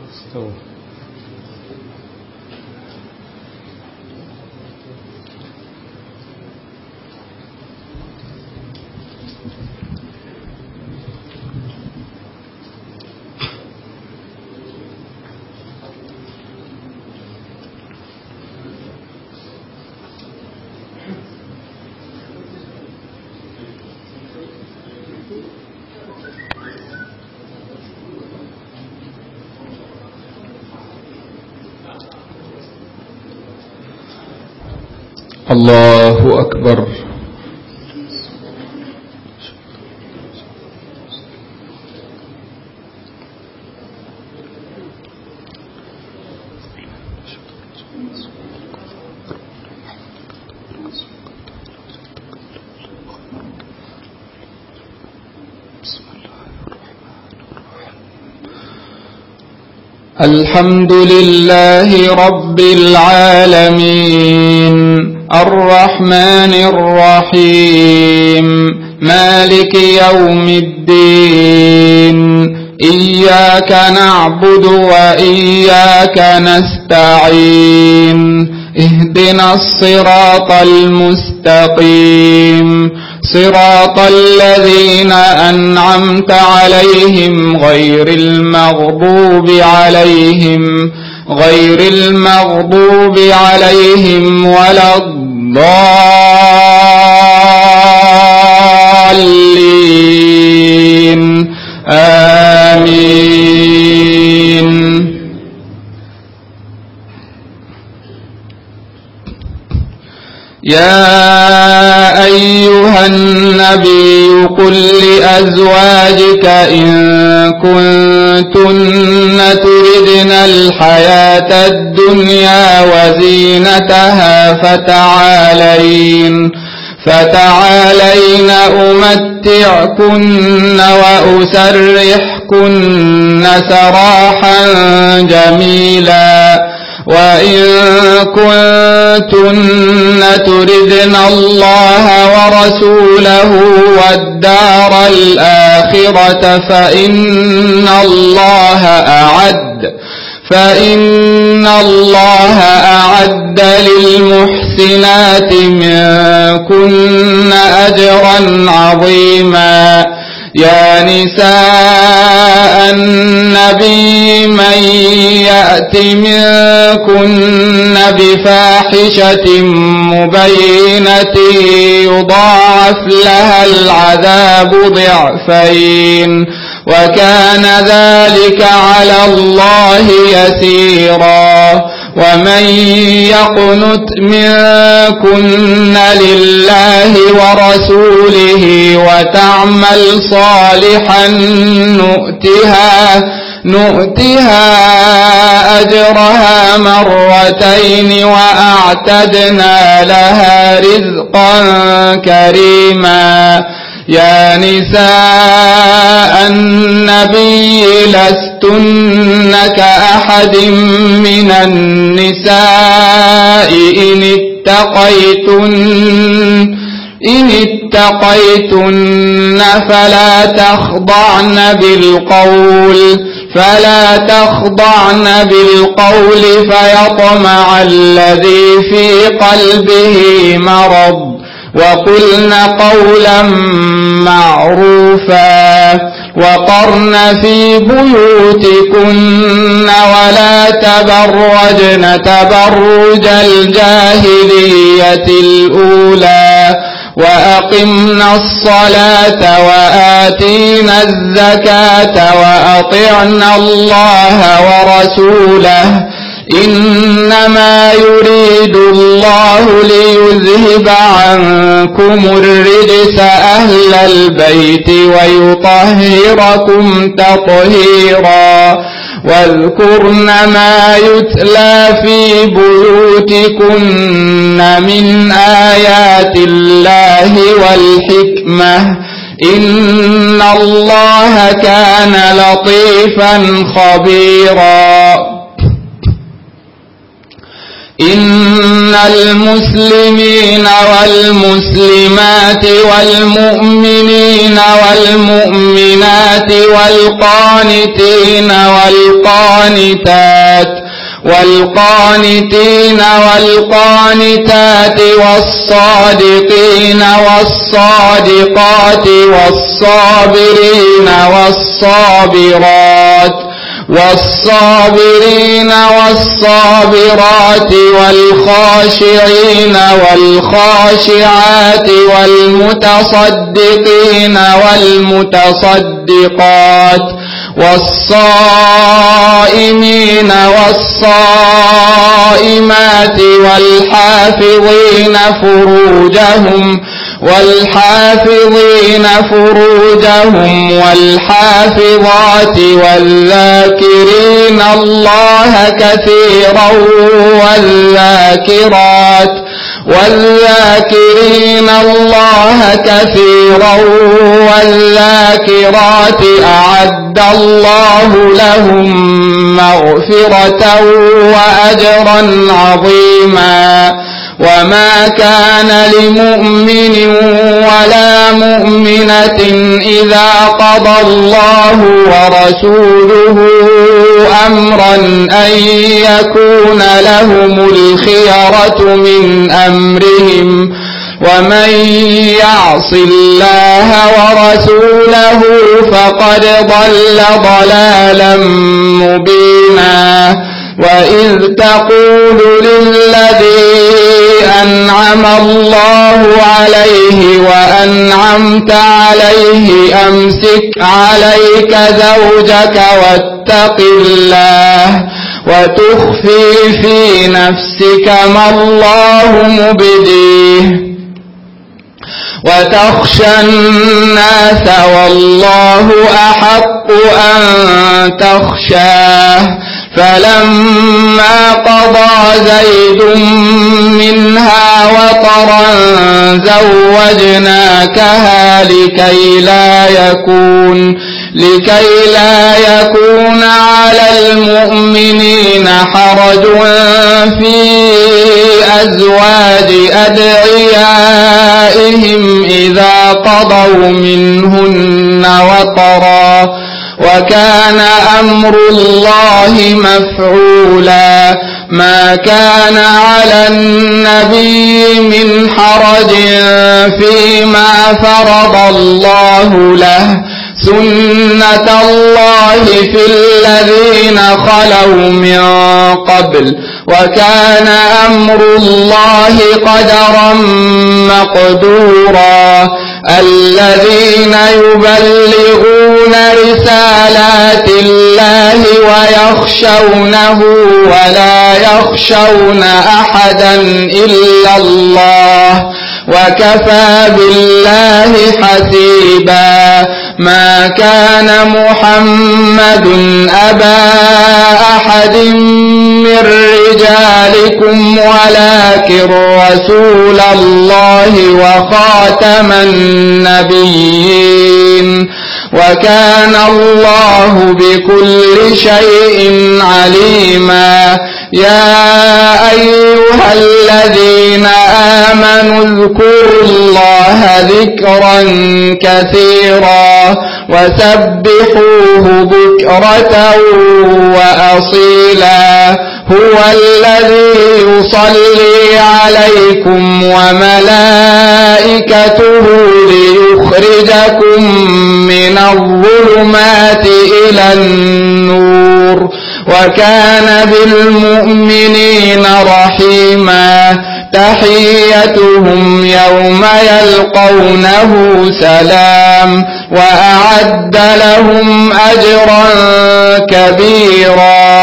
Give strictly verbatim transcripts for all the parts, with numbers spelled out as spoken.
استووا. الله أكبر. الحمد لله رب العالمين الرحمن الرحيم مالك يوم الدين إياك نعبد وإياك نستعين اهدنا الصراط المستقيم صراط الذين أنعمت عليهم غير المغضوب عليهم غير المغضوب عليهم ولا الضالين آمين. يا أيها النبي قل لأزواجك إن كنتن تردن الحياة الدنيا وزينتها فتعالين فتعالين أمتعكن وأسرحكن سراحا جميلا وإن كنتن تردن الله ورسوله والدار الآخرة فإن الله أعد فإن الله أعد للمحسنات منكن أجرا عظيما. يا نساء النبي من يأت منكن بفاحشة مبينة يضاعف لها العذاب ضعفين وكان ذلك على الله يسيرا. ومن يقنت منكن لله ورسوله وتعمل صالحا نؤتها نؤتها أجرها مرتين وأعتدنا لها رزقا كريما. يا نساء النبي لستن كأحد من النساء إن اتقيتن إن اتقيتن فلا تخضعن بالقول فلا تخضعن بالقول فيطمع الذي في قلبه مرض وقلن قولا معروفا وقرن في بيوتكن ولا تبرجن تبرج الجاهلية الأولى وأقمنا الصلاة وآتينا الزكاة وأطعنا الله ورسوله إنما يريد الله ليذهب عنكم الرجس أهل البيت ويطهركم تطهيرا. واذكرن ما يتلى في بيوتكن من آيات الله والحكمة إن الله كان لطيفا خبيرا. إن المسلمين والمسلمات والمؤمنين والمؤمنات والقانتين والقانتات والقانتين والقانتات والصادقين والصادقات والصابرين والصابرات والصابرين والصابرات والخاشعين والخاشعات والمتصدقين والمتصدقات والصائمين والصائمات والحافظين فروجهم والحافظين فروجهم والحافظات والذاكرين الله كثيرا والذاكرات والذاكرين الله كثيرا والذاكرات أعد الله لهم مغفرة وأجرا عظيما. وما كان لمؤمن ولا مؤمنة إذا قضى الله ورسوله أمرا أن يكون لهم الخيرة من أمرهم ومن يعص الله ورسوله فقد ضل ضلالا مبينا. وإذ تقول للذي أنعم الله عليه وأنعمت عليه أمسك عليك زوجك واتق الله وتخفي في نفسك ما الله مبديه وتخشى الناس والله أحق أن تخشاه. فلما قضى زيد منها وطرا زوجناكها لكي لا يكون لكي لا يكون على المؤمنين حرج في أزواج أدعيائهم إذا قضوا منهن وطرا وكان أمر الله مفعولا. ما كان على النبي من حرج فيما فرض الله له سنة الله في الذين خلوا من قبل وكان أمر الله قدرا مقدورا. الذين يبلغون رسالات الله ويخشونه ولا يخشون أحدا إلا الله وكفى بالله حسيبا. ما كان محمد أبا أحد من رجالكم ولكن رسول الله وخاتم النبيين وكان الله بكل شيء عليما. يا أيها الذين آمنوا اذكروا الله ذكرا كثيرا وسبحوه بكرة وأصيلا. هو الذي يصلي عليكم وملائكته ليخرجكم من الظلمات إلى النور وكان بالمؤمنين رحيما. تحيتهم يوم يلقونه سلام وأعد لهم أجرا كبيرا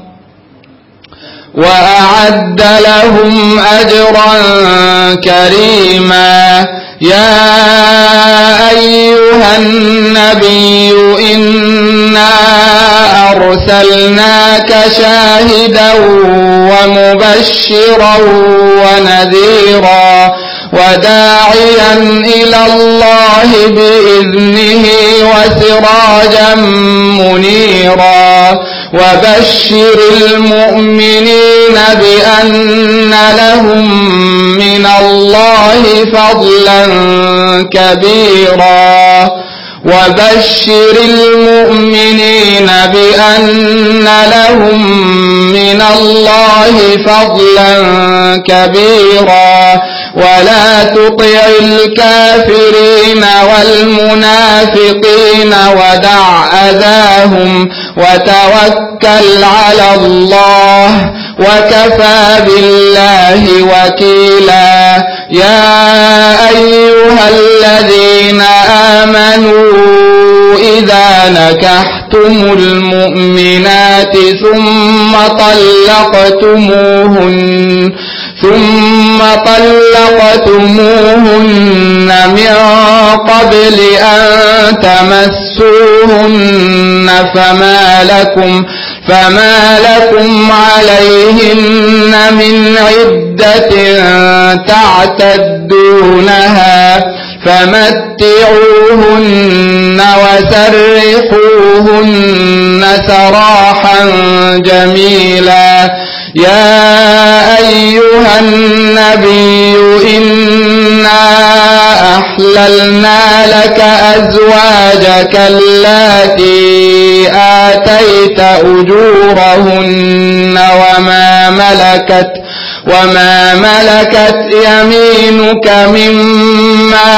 وأعد لهم أجرا كريما. يا أيها النبي إنا أرسلناك شاهدا ومبشرا ونذيرا وداعيا إلى الله بإذنه وسراجا منيرا وبشر المؤمنين بأن لهم من الله فضلا كبيرا وبشر المؤمنين بأن لهم من الله فضلا كبيرا ولا تطع الكافرين والمنافقين ودع أذاهم وتوكل على الله وكفى بالله وكيلا يا أيها الذين آمنوا إذا نكحتم المؤمنات ثم طلقتموهن ثم طلقتموهن من قبل أن تمسوهن فما لكم فما لكم عليهن من عدة تعتدونها فمتعوهن وسرحوهن سراحا جميلا يا أيها النبي إنا أحللنا لك أزواجك اللاتي آتيت أجورهن وما ملكت وما ملكت يمينك مما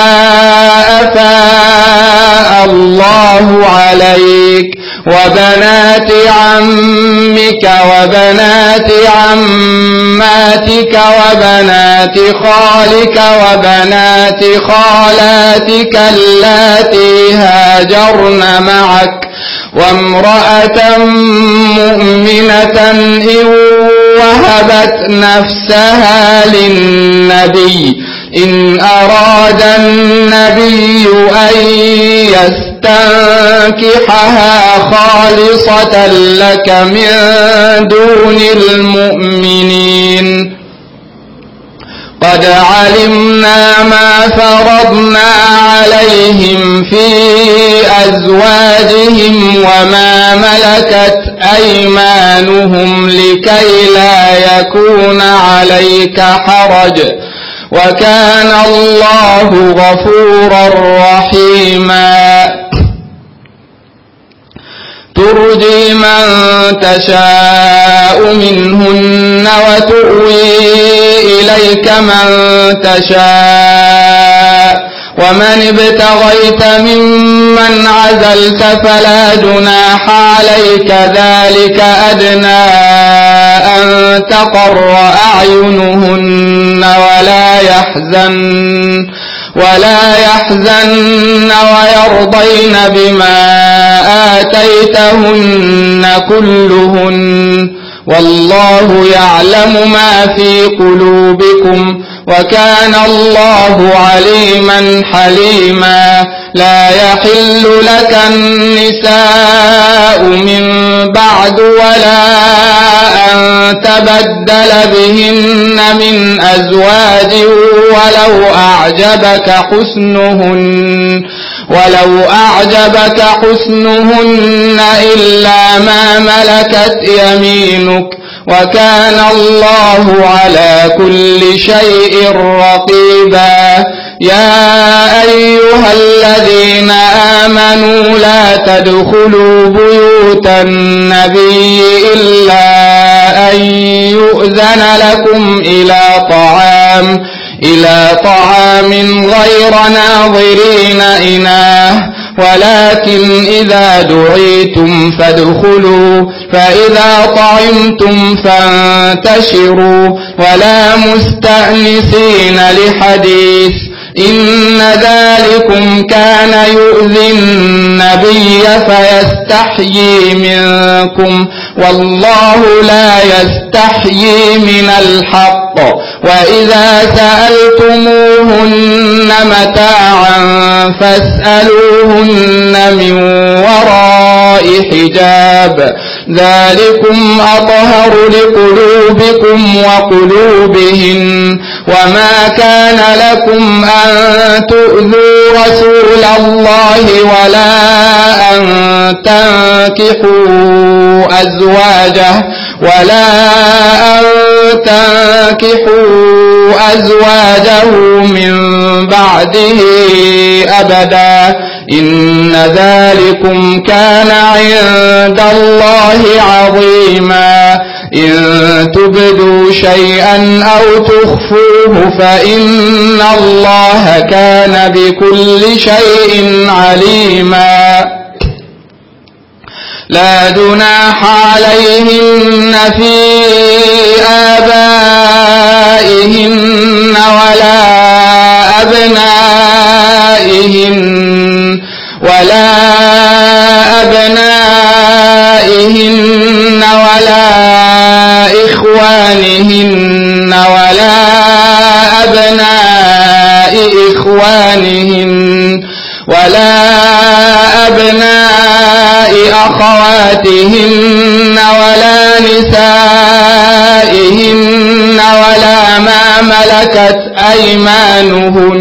أفاء الله عليك وبنات عمك وبنات عماتك وبنات خالك وبنات خالاتك اللاتي هاجرن معك وامرأة مؤمنة إن وهبت نفسها للنبي إن أراد النبي أن يستنكحها خالصة لك من دون المؤمنين قد علمنا ما فرضنا عليهم في أزواجهم وما ملكت أيمانهم لكي لا يكون عليك حرج وكان الله غفورا رحيما ترجي من تشاء منهن وتؤوي إليك من تشاء ومن ابتغيت ممن عزلت فلا جناح عليك ذلك أدنى أن تقر أعينهن ولا يحزن ولا يحزن ويرضين بما آتيتهن كلهن والله يعلم ما في قلوبكم وكان الله عليما حليما لا يحل لك النساء من بعد ولا أن تبدل بهن من أزواج ولو أعجبك حسنهن ولو أعجبك حسنهن إلا ما ملكت يمينك وكان الله على كل شيء رقيبا يا أيها الذين آمنوا لا تدخلوا بيوت النبي إلا أن يؤذن لكم إلى طعام إلى طعام غير ناظرين إناه ولكن إذا دعيتم فادخلوا فإذا طعمتم فانتشروا ولا مستأنسين لحديث إن ذلكم كان يؤذي النبي فيستحيي منكم والله لا يستحيي من الحق وإذا سألتموهن متاعا فاسألوهن من وراء حجاب ذلكم أطهر لقلوبكم وقلوبهن وما كان لكم أن تؤذوا رسول الله ولا أن تنكحوا أزواجه ولا أن تنكحوا أزواجه من بعده أبدا إن ذلكم كان عند الله عظيما إن تبدوا شيئا أو تخفوه فإن الله كان بكل شيء عليما لا جناح عليهن في آبائهن ولا أبنائهن ولا أبنائهن ولا إخوانهن ولا أبناء إخوانهن ولا أبناء أخواتهن ولا نسائهن ولا ما ملكت أيمانهن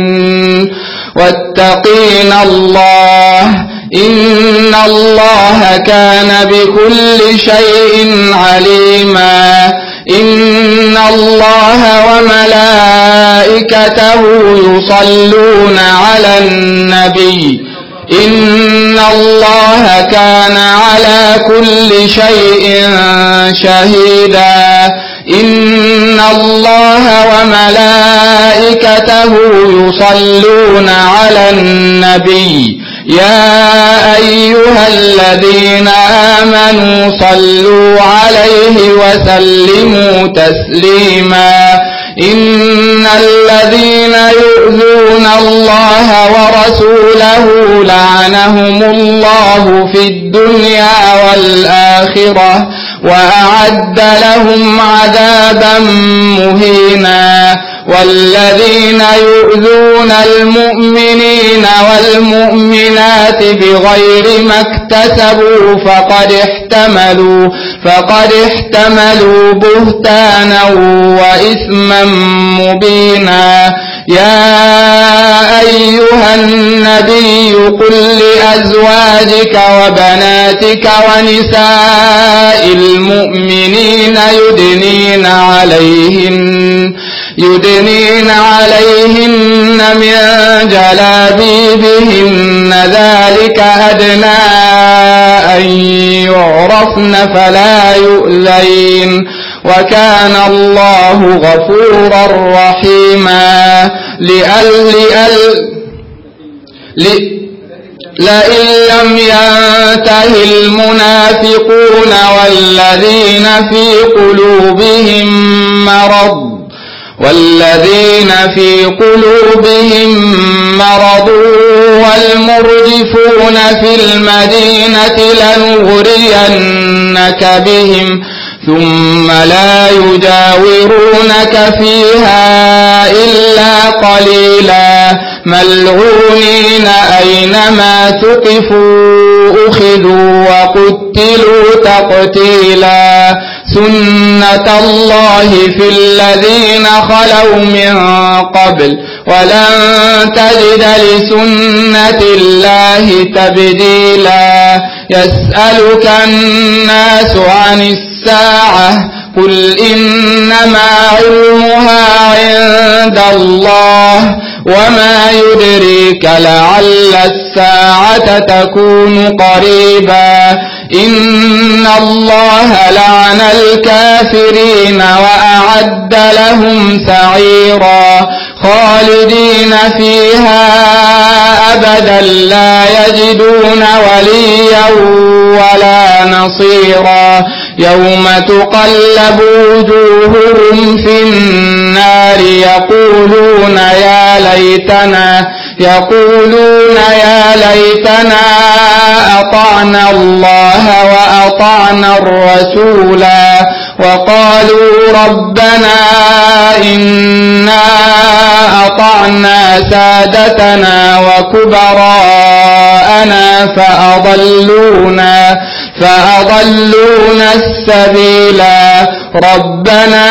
واتقين الله إن الله كان بكل شيء عليما إن الله وملائكته يصلون على النبي إن الله كان على كل شيء شهيدا إن الله وملائكته يصلون على النبي يا أيها الذين آمنوا صلوا عليه وسلموا تسليما إن الذين يؤذون الله ورسوله لعنهم الله في الدنيا والآخرة وأعد لهم عذابا مهينا والذين يؤذون المؤمنين والمؤمنات بغير ما اكتسبوا فقد احتملوا فقد احتملوا بهتانا وإثما مبينا يا أيها النبي قل لأزواجك وبناتك ونساء المؤمنين يدنين عليهن يدنين عليهن من جلابيبهن ذلك أدنى أن يعرفن فلا يؤذين وكان الله غفورا رحيما لأل لأل لئن لم ينته المنافقون والذين في قلوبهم مرض والذين في قلوبهم مرض والمرجفون في المدينة لنغرينك بهم ثم لا يجاورونك فيها إلا قليلا ملعونين أينما ثقفوا أخذوا وقتلوا تقتيلا سنة الله في الذين خلوا من قبل ولن تجد لسنة الله تبديلا يسألك الناس عن الساعة قل إنما علمها عند الله وما يدريك لعل الساعة تكون قريبا إن الله لعن الكافرين وأعد لهم سعيرا خالدين فيها أبدا لا يجدون وليا ولا نصيرا يوم تقلب وجوههم في النار يقولون يا ليتنا يقولون يا ليتنا أطعنا الله وأطعنا الرسولا وقالوا ربنا إنا أطعنا سادتنا وكبراءنا فأضلونا فأضلونا السبيلا ربنا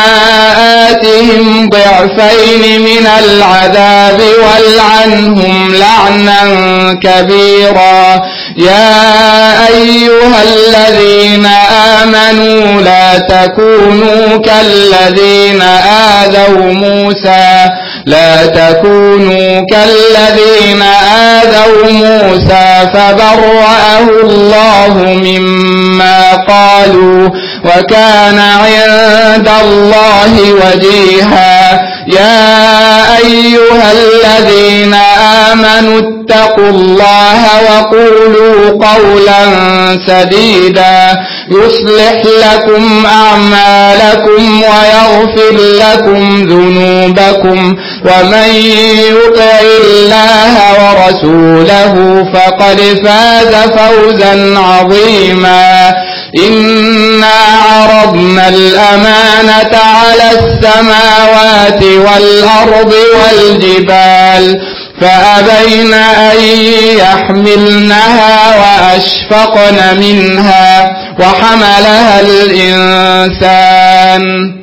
آتهم ضعفين من العذاب والعنهم لعنا كبيرا يا أيها الذين آمنوا لا تكونوا كالذين آذوا موسى لا تكونوا كالذين آذوا موسى فبرأه الله مما قالوا وكان عند الله وجيها يا أيها الذين آمنوا اتقوا الله وقولوا قولا سديدا يصلح لكم أعمالكم ويغفر لكم ذنوبكم ومن يطع الله ورسوله فقد فاز فوزا عظيما إنا عرضنا الأمانة على السماوات والأرض والجبال فأبين أن يحملنها وأشفقن منها وحملها الإنسان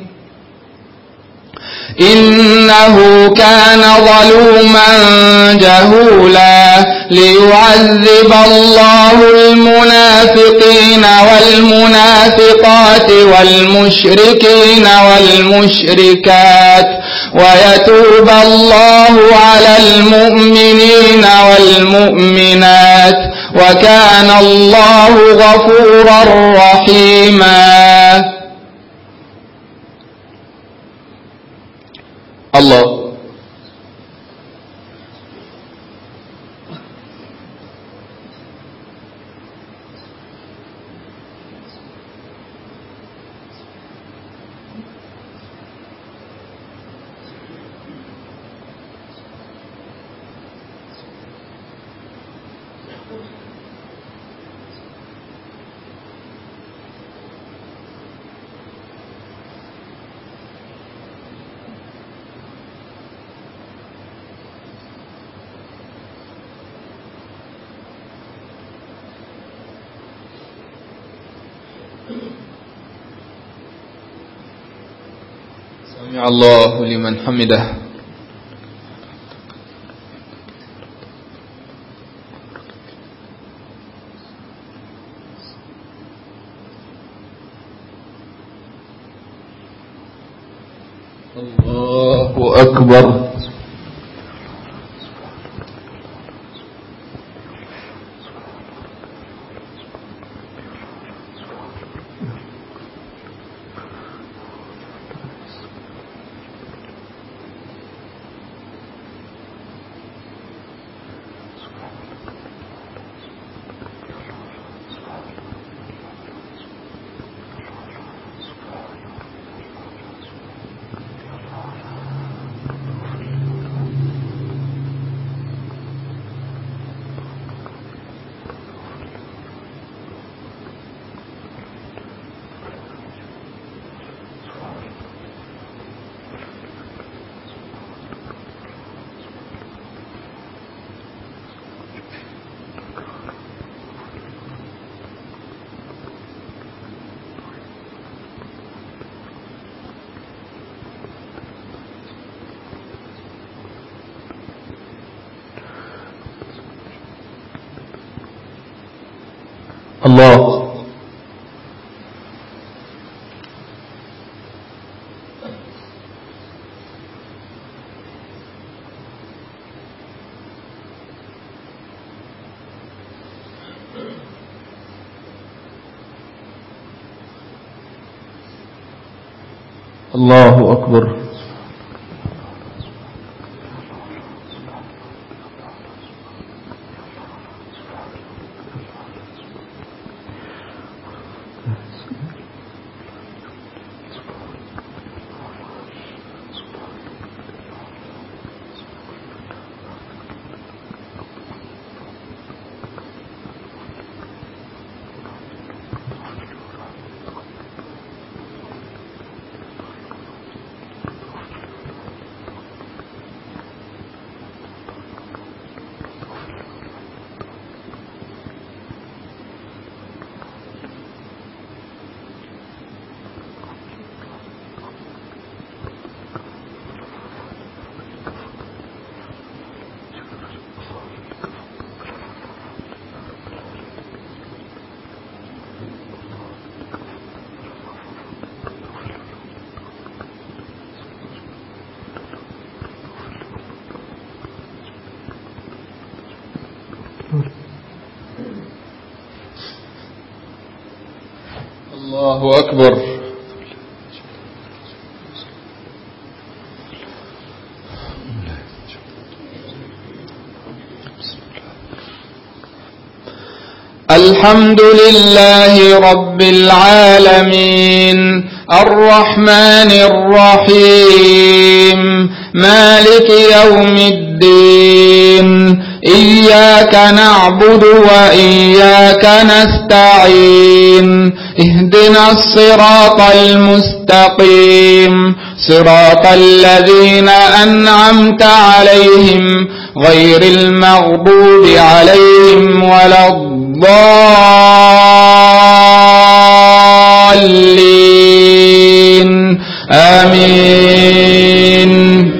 إنه كان ظلوما جهولا ليعذب الله المنافقين والمنافقات والمشركين والمشركات ويتوب الله على المؤمنين والمؤمنات وكان الله غفورا رحيما. الله سمع الله لمن حمده. الله أكبر. الله الله أكبر. الله أكبر. الحمد لله رب العالمين الرحمن الرحيم مالك يوم الدين إياك نعبد وإياك نستعين اهدنا الصراط المستقيم صراط الذين أنعمت عليهم غير المغضوب عليهم ولا الضالين آمين.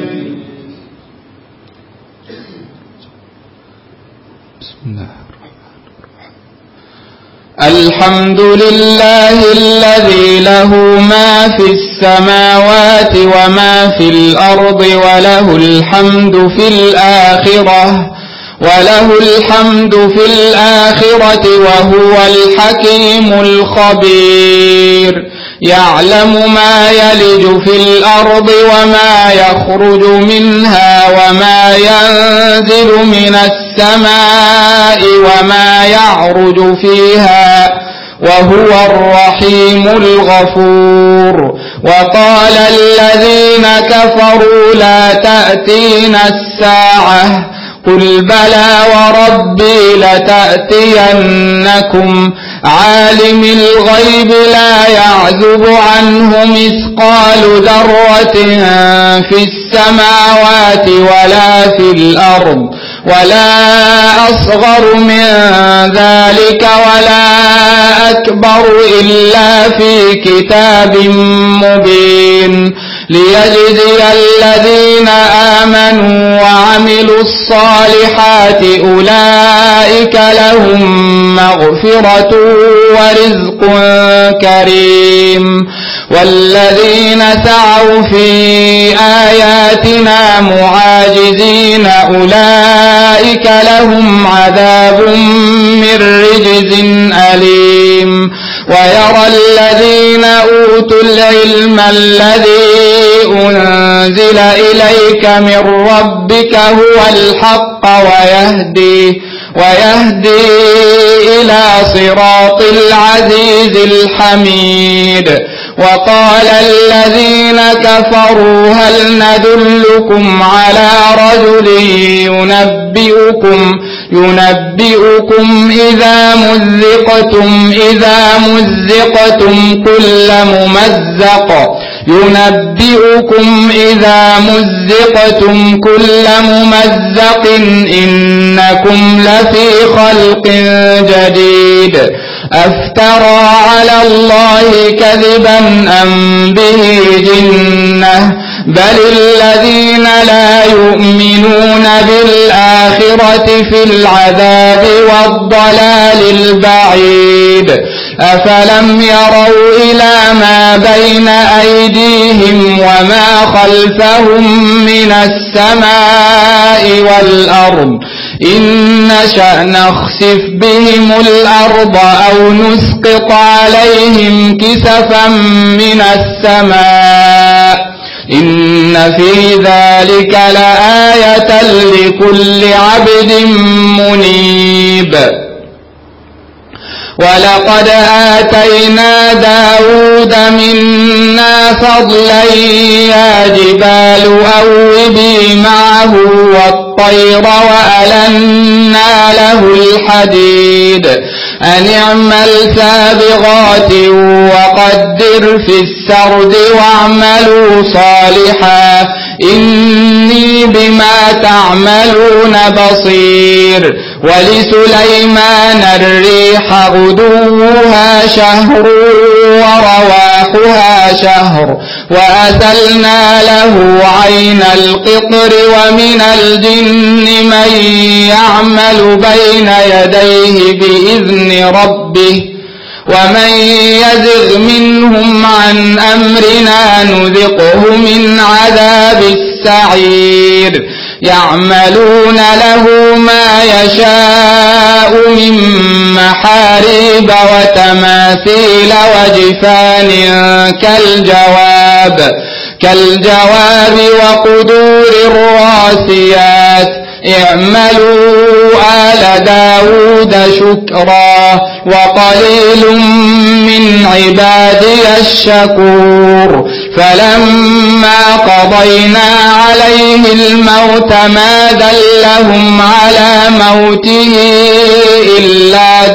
الحمد لله الذي له ما في السماوات وما في الأرض وله الحمد في الآخرة وله الحمد في الآخرة وهو الحكيم الخبير يعلم ما يلج في الأرض وما يخرج منها وما ينزل من السماء وما يعرج فيها وهو الرحيم الغفور. وقال الذين كفروا لا تأتينا الساعة قل بلى وربي لتأتينكم عالم الغيب لا يعزب عنه مثقال ذرة في السماوات ولا في الأرض ولا أصغر من ذلك ولا أكبر إلا في كتاب مبين ليجزي الذين آمنوا وعملوا الصالحات أولئك لهم مغفرة ورزق كريم. والذين سعوا في آياتنا معاجزين أولئك لهم عذاب من رجز أليم. ويرى الذين أوتوا العلم الذي أنزل إليك من ربك هو الحق ويهدي ويهدي إلى صراط العزيز الحميد. وقال الذين كفروا هل ندلكم على رجل ينبئكم ينبئكم إذا مزقتم إذا مزقتم كل ممزق ينبئكم إذا مزقتم كل ممزق إنكم لفي خلق جديد. أفترى على الله كذبا أم به جنة بل الذين لا يؤمنون بالآخرة في العذاب والضلال البعيد. أفلم يروا إلى ما بين أيديهم وما خلفهم من السماء والأرض إن نشأ نخسف بهم الأرض أو نسقط عليهم كسفا من السماء إن في ذلك لآية لكل عبد منيب. ولقد آتينا داود منا فضلا يا جبال أوبي معه والطير وألنا له الحديد أن اعمل سابغات وقدر في السرد واعملوا صالحا إني بما تعملون بصير. ولسليمان الريح غدوها شهر ورواحها شهر وأسلنا له عين القطر ومن الجن من يعمل بين يديه بإذن ربه ومن يزغ منهم عن أمرنا نذقه من عذاب السعير. يعملون له ما يشاء من محاريب وتماثيل وجفان كالجواب كالجواب وقدور الراسيات اعملوا آل داود شكرا وقليل من عبادي الشكور فلما قضينا عليه الموت ما دلهم على موته إلا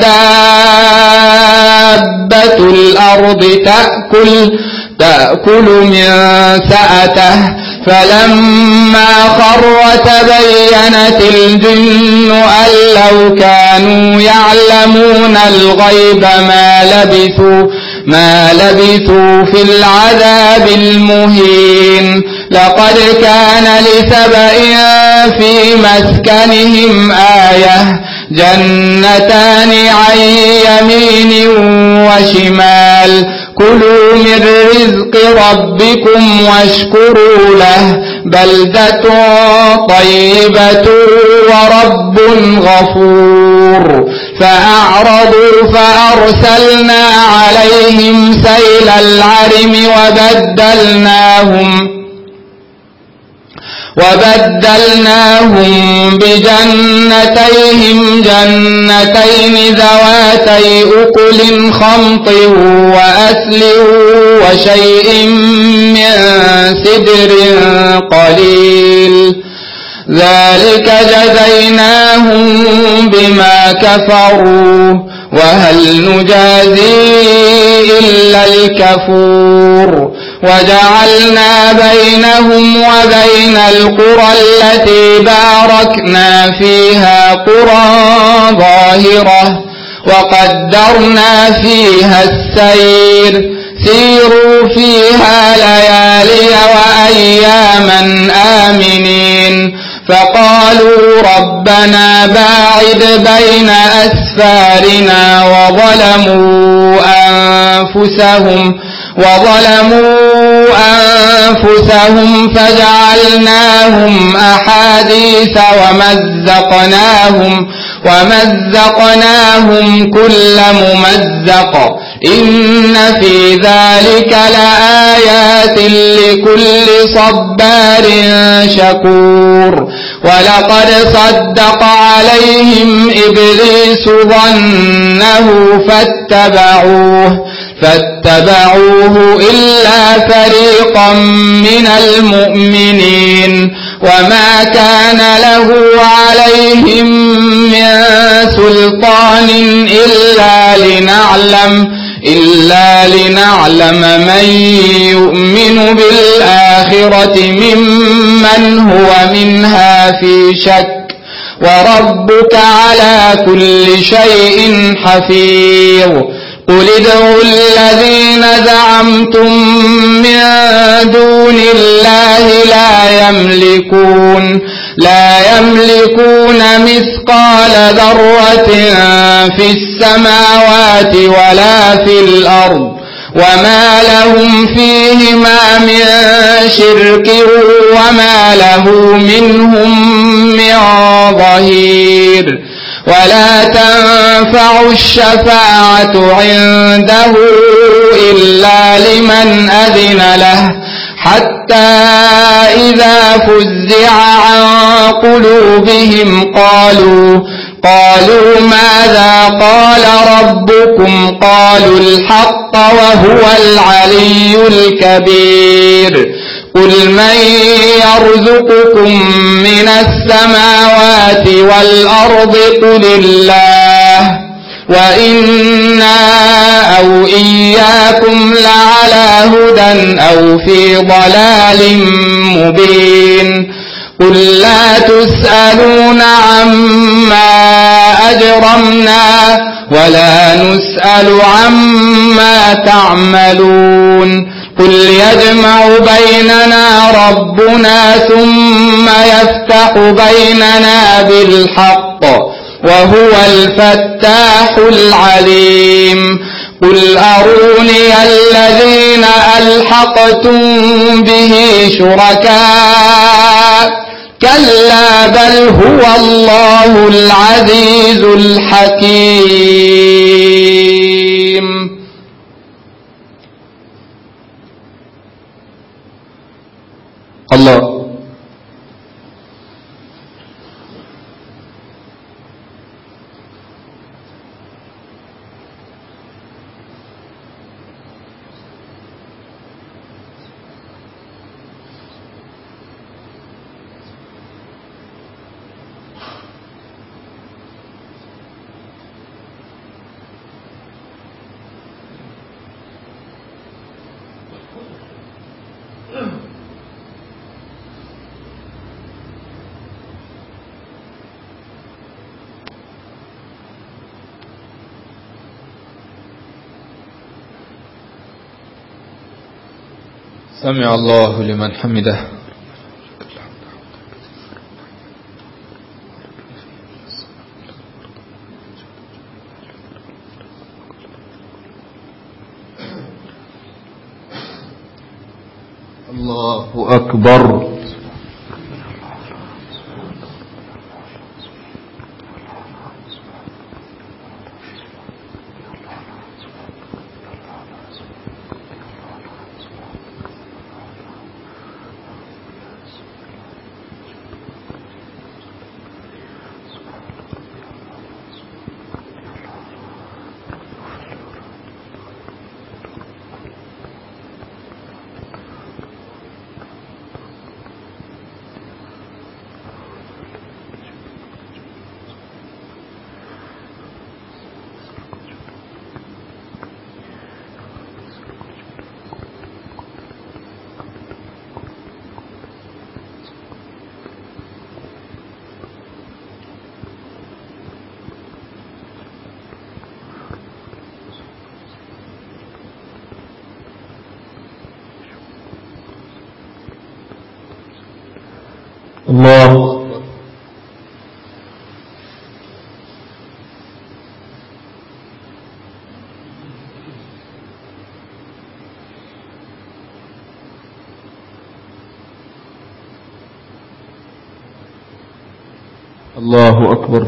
دابة الأرض تأكل تأكل من سأته فلما خر تبينت الجن أن لو كانوا يعلمون الغيب ما لبثوا ما لبثوا في العذاب المهين لقد كان لسبإ في مسكنهم آية جنتان عن يمين وشمال كلوا من رزق ربكم واشكروا له بلدة طيبة ورب غفور فأعرضوا فأرسلنا عليهم سيل العرم وبدلناهم وبدلناهم بجنتيهم جنتين ذواتي أكل خمط وأثل وشيء من سدر قليل ذلك جزيناهم بما كفروا وهل نجازي إلا الكفور وجعلنا بينهم وبين القرى التي باركنا فيها قرى ظاهرة وقدرنا فيها السير سيروا فيها ليالي وأياما آمنين فقالوا ربنا باعد بين أسفارنا وظلموا أنفسهم وظلموا أنفسهم فجعلناهم أحاديث ومزقناهم ومزقناهم كل ممزق إن في ذلك لآيات لكل صبار شكور ولقد صدق عليهم إبليس ظنه فاتبعوه فاتبعوه إلا فريقا من المؤمنين وما كان له عليهم من سلطان إلا لنعلم إلا لنعلم من يؤمن بالآخرة ممن هو منها في شك وربك على كل شيء حفيظ قل ادعوا الذين زعمتم من دون الله لا يملكون لا يملكون مثقال ذرة في السماوات ولا في الأرض وما لهم فيهما من شرك وما له منهم من ظهير ولا تنفع الشفاعة عنده إلا لمن أذن له حتى إذا فزع عن قلوبهم قالوا قالوا ماذا قال ربكم قالوا الحق وهو العلي الكبير قل من يرزقكم من السماوات والأرض قل الله وإنا أو إياكم لعلى هدى أو في ضلال مبين قل لا تسألون عما أجرمنا ولا نسأل عما تعملون قل يجمع بيننا ربنا ثم يفتح بيننا بالحق وهو الفتاح العليم قل أروني الذين ألحقتم به شركاء كلا بل هو الله العزيز الحكيم. الله. سمع الله لمن حمده. الله أكبر. الله. الله أكبر.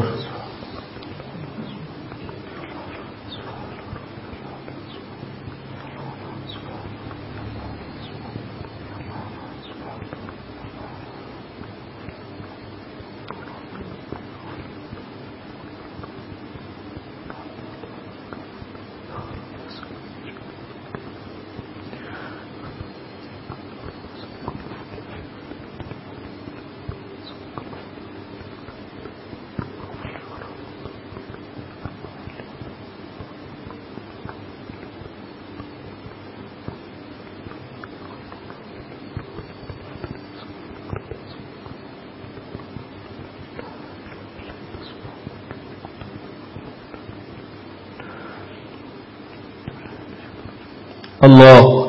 الله.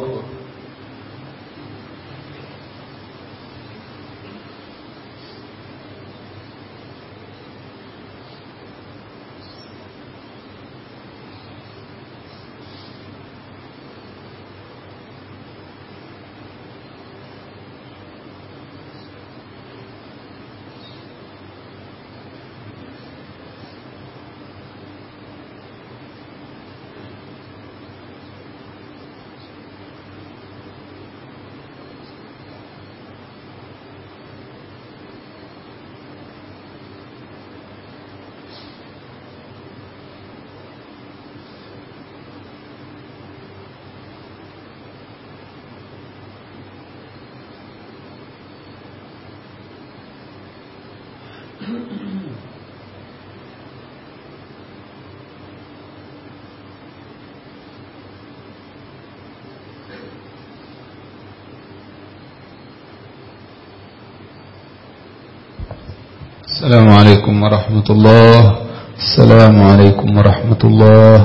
السلام عليكم ورحمة الله. السلام عليكم ورحمة الله.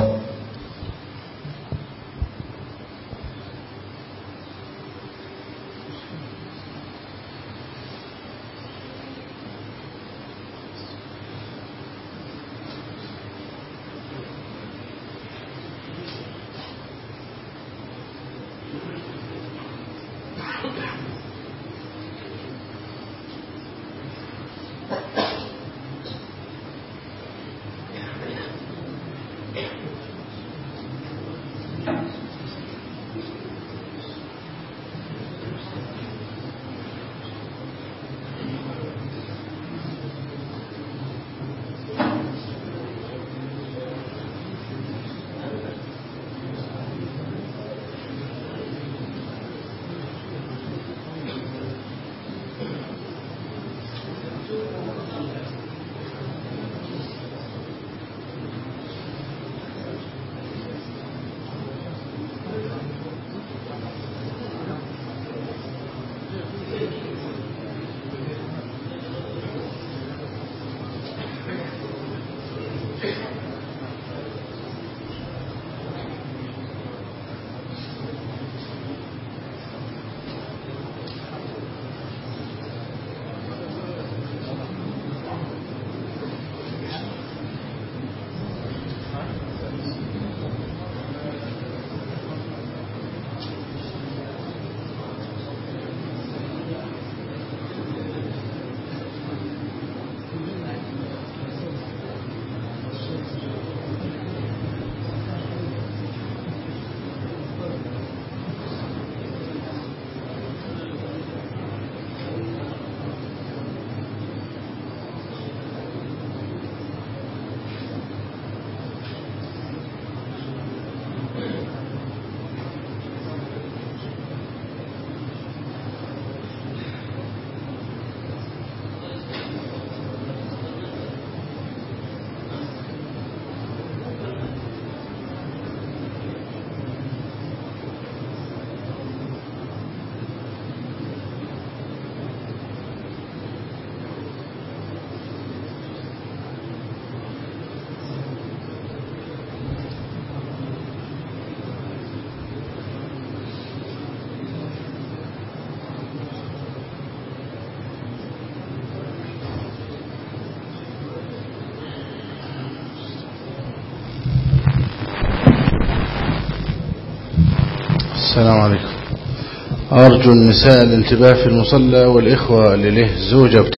السلام عليكم. أرجو النساء الانتباه في المصلى والإخوة اللي له زوجة